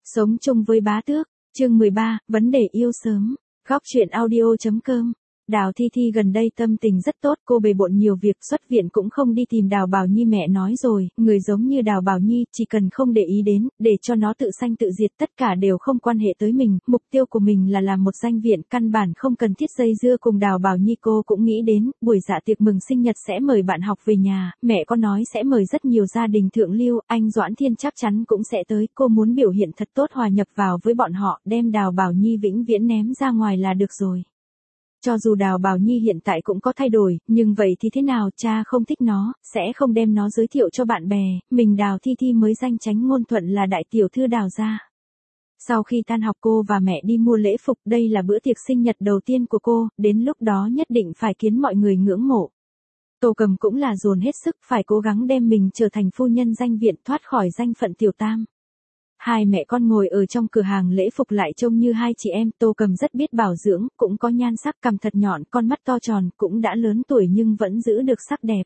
Sống chung với bá tước, chương 13, vấn đề yêu sớm, góc truyện audio.com. Đào Thi Thi gần đây tâm tình rất tốt, cô bề bộn nhiều việc, xuất viện cũng không đi tìm Đào Bảo Nhi. Mẹ nói rồi, người giống như Đào Bảo Nhi, chỉ cần không để ý đến, để cho nó tự sanh tự diệt, tất cả đều không quan hệ tới mình, mục tiêu của mình là làm một danh viện, căn bản không cần thiết dây dưa cùng Đào Bảo Nhi. Cô cũng nghĩ đến, buổi dạ tiệc mừng sinh nhật sẽ mời bạn học về nhà, mẹ có nói sẽ mời rất nhiều gia đình thượng lưu, anh Doãn Thiên chắc chắn cũng sẽ tới, cô muốn biểu hiện thật tốt hòa nhập vào với bọn họ, đem Đào Bảo Nhi vĩnh viễn ném ra ngoài là được rồi. Cho dù Đào Bảo Nhi hiện tại cũng có thay đổi, nhưng vậy thì thế nào, cha không thích nó, sẽ không đem nó giới thiệu cho bạn bè, mình Đào Thi Thi mới danh chánh ngôn thuận là đại tiểu thư Đào gia. Sau khi tan học cô và mẹ đi mua lễ phục, đây là bữa tiệc sinh nhật đầu tiên của cô, đến lúc đó nhất định phải khiến mọi người ngưỡng mộ. Tô Cầm cũng là dồn hết sức, phải cố gắng đem mình trở thành phu nhân danh viện, thoát khỏi danh phận tiểu tam. Hai mẹ con ngồi ở trong cửa hàng lễ phục lại trông như hai chị em. Tô Cầm rất biết bảo dưỡng, cũng có nhan sắc, cằm thật nhọn, con mắt to tròn, cũng đã lớn tuổi nhưng vẫn giữ được sắc đẹp.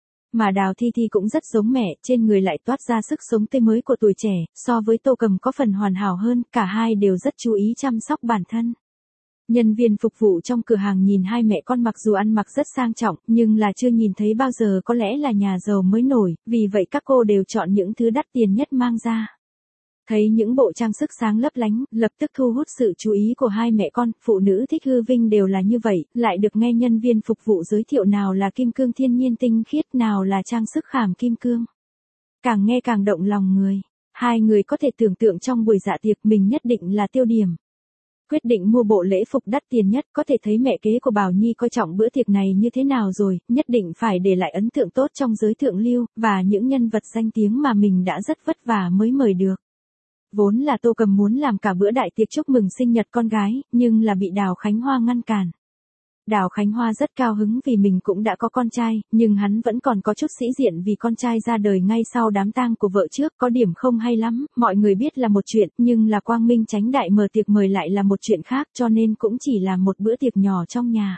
Mà Đào Thi Thi cũng rất giống mẹ, trên người lại toát ra sức sống tươi mới của tuổi trẻ, so với Tô Cầm có phần hoàn hảo hơn, cả hai đều rất chú ý chăm sóc bản thân. Nhân viên phục vụ trong cửa hàng nhìn hai mẹ con mặc dù ăn mặc rất sang trọng, nhưng là chưa nhìn thấy bao giờ, có lẽ là nhà giàu mới nổi, vì vậy các cô đều chọn những thứ đắt tiền nhất mang ra. Thấy những bộ trang sức sáng lấp lánh, lập tức thu hút sự chú ý của hai mẹ con, phụ nữ thích hư vinh đều là như vậy, lại được nghe nhân viên phục vụ giới thiệu nào là kim cương thiên nhiên tinh khiết, nào là trang sức khảm kim cương. Càng nghe càng động lòng người, hai người có thể tưởng tượng trong buổi dạ tiệc mình nhất định là tiêu điểm. Quyết định mua bộ lễ phục đắt tiền nhất, có thể thấy mẹ kế của Bảo Nhi coi trọng bữa tiệc này như thế nào rồi, nhất định phải để lại ấn tượng tốt trong giới thượng lưu, và những nhân vật danh tiếng mà mình đã rất vất vả mới mời được. Vốn là Tô Cầm muốn làm cả bữa đại tiệc chúc mừng sinh nhật con gái, nhưng là bị Đào Khánh Hoa ngăn cản. Đào Khánh Hoa rất cao hứng vì mình cũng đã có con trai, nhưng hắn vẫn còn có chút sĩ diện vì con trai ra đời ngay sau đám tang của vợ trước, có điểm không hay lắm, mọi người biết là một chuyện, nhưng là quang minh chánh đại mở tiệc mời lại là một chuyện khác, cho nên cũng chỉ là một bữa tiệc nhỏ trong nhà.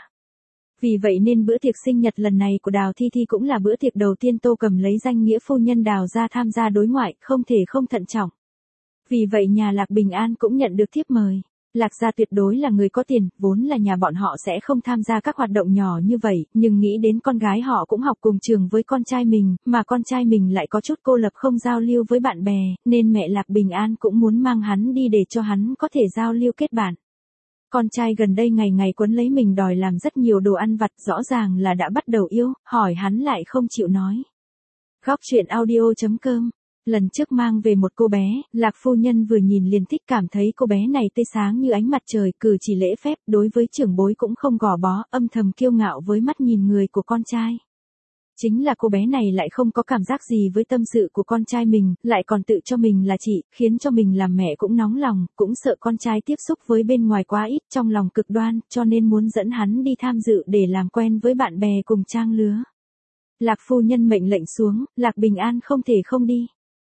Vì vậy nên bữa tiệc sinh nhật lần này của Đào Thi Thi cũng là bữa tiệc đầu tiên Tô Cầm lấy danh nghĩa phu nhân Đào gia tham gia đối ngoại, không thể không thận trọng. Vì vậy nhà Lạc Bình An cũng nhận được thiếp mời. Lạc gia tuyệt đối là người có tiền, vốn là nhà bọn họ sẽ không tham gia các hoạt động nhỏ như vậy, nhưng nghĩ đến con gái họ cũng học cùng trường với con trai mình, mà con trai mình lại có chút cô lập không giao lưu với bạn bè, nên mẹ Lạc Bình An cũng muốn mang hắn đi để cho hắn có thể giao lưu kết bạn. Con trai gần đây ngày ngày quấn lấy mình đòi làm rất nhiều đồ ăn vặt, rõ ràng là đã bắt đầu yêu, hỏi hắn lại không chịu nói. Góc truyện audio.com. Lần trước mang về một cô bé, Lạc phu nhân vừa nhìn liền thích, cảm thấy cô bé này tươi sáng như ánh mặt trời, cử chỉ lễ phép, đối với trưởng bối cũng không gò bó, âm thầm kiêu ngạo với mắt nhìn người của con trai. Chính là cô bé này lại không có cảm giác gì với tâm sự của con trai mình, lại còn tự cho mình là chị, khiến cho mình làm mẹ cũng nóng lòng, cũng sợ con trai tiếp xúc với bên ngoài quá ít, trong lòng cực đoan, cho nên muốn dẫn hắn đi tham dự để làm quen với bạn bè cùng trang lứa. Lạc phu nhân mệnh lệnh xuống, Lạc Bình An không thể không đi.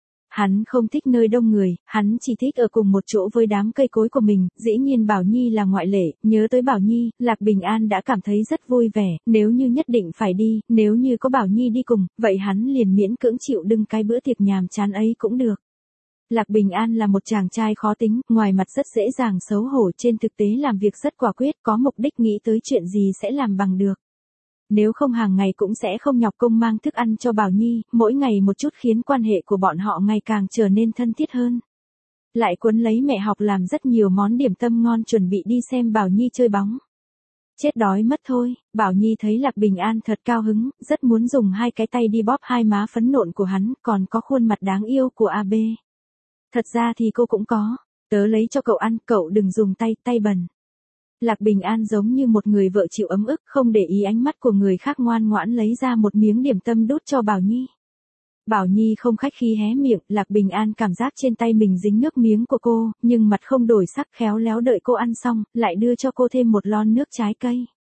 Hắn không thích nơi đông người, hắn chỉ thích ở cùng một chỗ với đám cây cối của mình, dĩ nhiên Bảo Nhi là ngoại lệ, nhớ tới Bảo Nhi, Lạc Bình An đã cảm thấy rất vui vẻ, nếu như nhất định phải đi, nếu như có Bảo Nhi đi cùng, vậy hắn liền miễn cưỡng chịu đựng cái bữa tiệc nhàm chán ấy cũng được. Lạc Bình An là một chàng trai khó tính, ngoài mặt rất dễ dàng xấu hổ, trên thực tế làm việc rất quả quyết, có mục đích nghĩ tới chuyện gì sẽ làm bằng được. Nếu không hàng ngày cũng sẽ không nhọc công mang thức ăn cho Bảo Nhi, mỗi ngày một chút khiến quan hệ của bọn họ ngày càng trở nên thân thiết hơn. Lại quấn lấy mẹ học làm rất nhiều món điểm tâm ngon chuẩn bị đi xem Bảo Nhi chơi bóng. Chết đói mất thôi, Bảo Nhi thấy Lạc Bình An thật cao hứng, rất muốn dùng hai cái tay đi bóp hai má phấn nộn của hắn, còn có khuôn mặt đáng yêu của AB. Thật ra thì cô cũng có, tớ lấy cho cậu ăn, cậu đừng dùng tay bẩn. Lạc Bình An giống như một người vợ chịu ấm ức, không để ý ánh mắt của người khác, ngoan ngoãn lấy ra một miếng điểm tâm đút cho Bảo Nhi. Bảo Nhi không khách khí hé miệng, Lạc Bình An cảm giác trên tay mình dính nước miếng của cô, nhưng mặt không đổi sắc, khéo léo đợi cô ăn xong, lại đưa cho cô thêm một lon nước trái cây.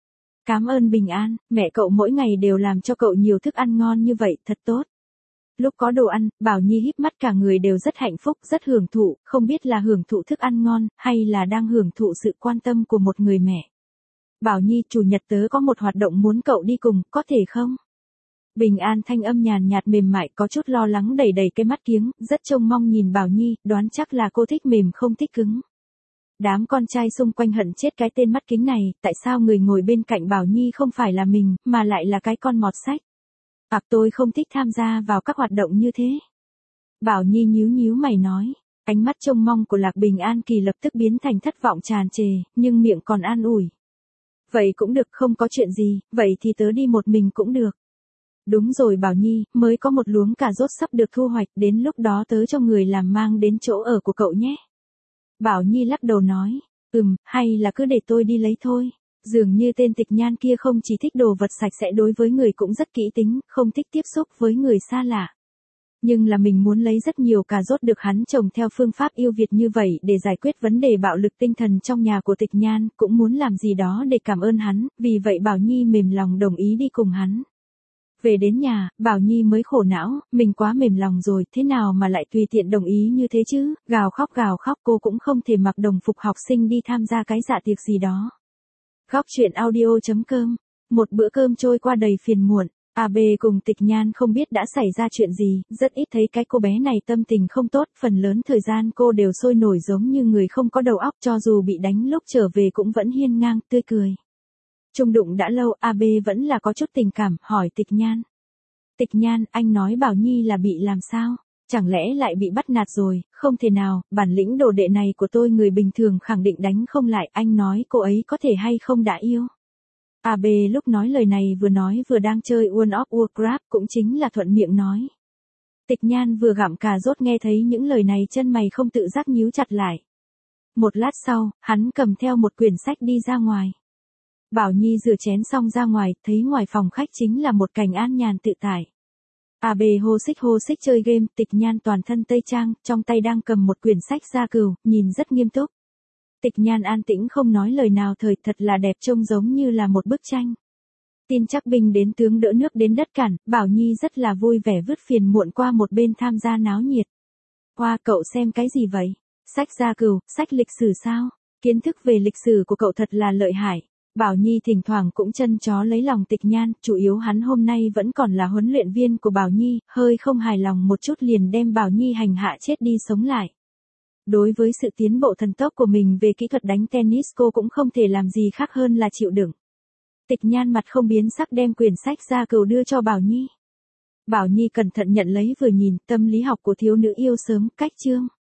Cảm ơn Bình An, mẹ cậu mỗi ngày đều làm cho cậu nhiều thức ăn ngon như vậy, thật tốt. Lúc có đồ ăn, Bảo Nhi híp mắt, cả người đều rất hạnh phúc, rất hưởng thụ, không biết là hưởng thụ thức ăn ngon, hay là đang hưởng thụ sự quan tâm của một người mẹ. Bảo Nhi, chủ nhật tớ có một hoạt động muốn cậu đi cùng, có thể không? Bình An thanh âm nhàn nhạt mềm mại có chút lo lắng đẩy đẩy cái mắt kiếng, rất trông mong nhìn Bảo Nhi, đoán chắc là cô thích mềm không thích cứng. Đám con trai xung quanh hận chết cái tên mắt kính này, tại sao người ngồi bên cạnh Bảo Nhi không phải là mình, mà lại là cái con mọt sách. Tôi không thích tham gia vào các hoạt động như thế. Bảo Nhi nhíu nhíu mày nói, ánh mắt trông mong của Lạc Bình An Kỳ lập tức biến thành thất vọng tràn trề, nhưng miệng còn an ủi. Vậy cũng được, không có chuyện gì, vậy thì tớ đi một mình cũng được. Đúng rồi Bảo Nhi, mới có một luống cà rốt sắp được thu hoạch, đến lúc đó tớ cho người làm mang đến chỗ ở của cậu nhé. Bảo Nhi lắc đầu nói, hay là cứ để tôi đi lấy thôi. Dường như tên Tịch Nhan kia không chỉ thích đồ vật sạch sẽ, đối với người cũng rất kỹ tính, không thích tiếp xúc với người xa lạ. Nhưng là mình muốn lấy rất nhiều cà rốt được hắn trồng theo phương pháp yêu Việt như vậy để giải quyết vấn đề bạo lực tinh thần trong nhà của Tịch Nhan, cũng muốn làm gì đó để cảm ơn hắn, vì vậy Bảo Nhi mềm lòng đồng ý đi cùng hắn. Về đến nhà, Bảo Nhi mới khổ não, mình quá mềm lòng rồi, thế nào mà lại tùy tiện đồng ý như thế chứ, gào khóc cô cũng không thể mặc đồng phục học sinh đi tham gia cái dạ tiệc gì đó. Góc truyện audio.com, một bữa cơm trôi qua đầy phiền muộn, AB cùng Tịch Nhan không biết đã xảy ra chuyện gì, rất ít thấy cái cô bé này tâm tình không tốt, phần lớn thời gian cô đều sôi nổi giống như người không có đầu óc, cho dù bị đánh lúc trở về cũng vẫn hiên ngang, tươi cười. Chung đụng đã lâu, AB vẫn là có chút tình cảm, hỏi Tịch Nhan. Tịch Nhan, anh nói Bảo Nhi là bị làm sao? Chẳng lẽ lại bị bắt nạt rồi? Không thể nào, bản lĩnh đồ đệ này của tôi người bình thường khẳng định đánh không lại, anh nói cô ấy có thể hay không đã yêu? AB lúc nói lời này vừa đang chơi World of Warcraft, cũng chính là thuận miệng nói. Tịch Nhan vừa gặm cà rốt nghe thấy những lời này chân mày không tự giác nhíu chặt lại. Một lát sau, hắn cầm theo một quyển sách đi ra ngoài. Bảo Nhi rửa chén xong ra ngoài, thấy ngoài phòng khách chính là một cảnh an nhàn tự tại. AB hô xích chơi game, Tịch Nhan toàn thân tây trang, trong tay đang cầm một quyển sách gia cừu, nhìn rất nghiêm túc. Tịch Nhan an tĩnh không nói lời nào, thời thật là đẹp, trông giống như là một bức tranh. Tin chắc binh đến tướng đỡ nước đến đất cản, Bảo Nhi rất là vui vẻ vứt phiền muộn qua một bên tham gia náo nhiệt. Hoa, cậu xem cái gì vậy? Sách gia cừu, sách lịch sử sao? Kiến thức về lịch sử của cậu thật là lợi hại. Bảo Nhi thỉnh thoảng cũng chân chó lấy lòng Tịch Nhan, chủ yếu hắn hôm nay vẫn còn là huấn luyện viên của Bảo Nhi, hơi không hài lòng một chút liền đem Bảo Nhi hành hạ chết đi sống lại. Đối với sự tiến bộ thần tốc của mình về kỹ thuật đánh tennis, cô cũng không thể làm gì khác hơn là chịu đựng. Tịch Nhan mặt không biến sắc đem quyển sách gia cừu đưa cho Bảo Nhi. Bảo Nhi cẩn thận nhận lấy vừa nhìn, tâm lý học của thiếu nữ yêu sớm, cách chương.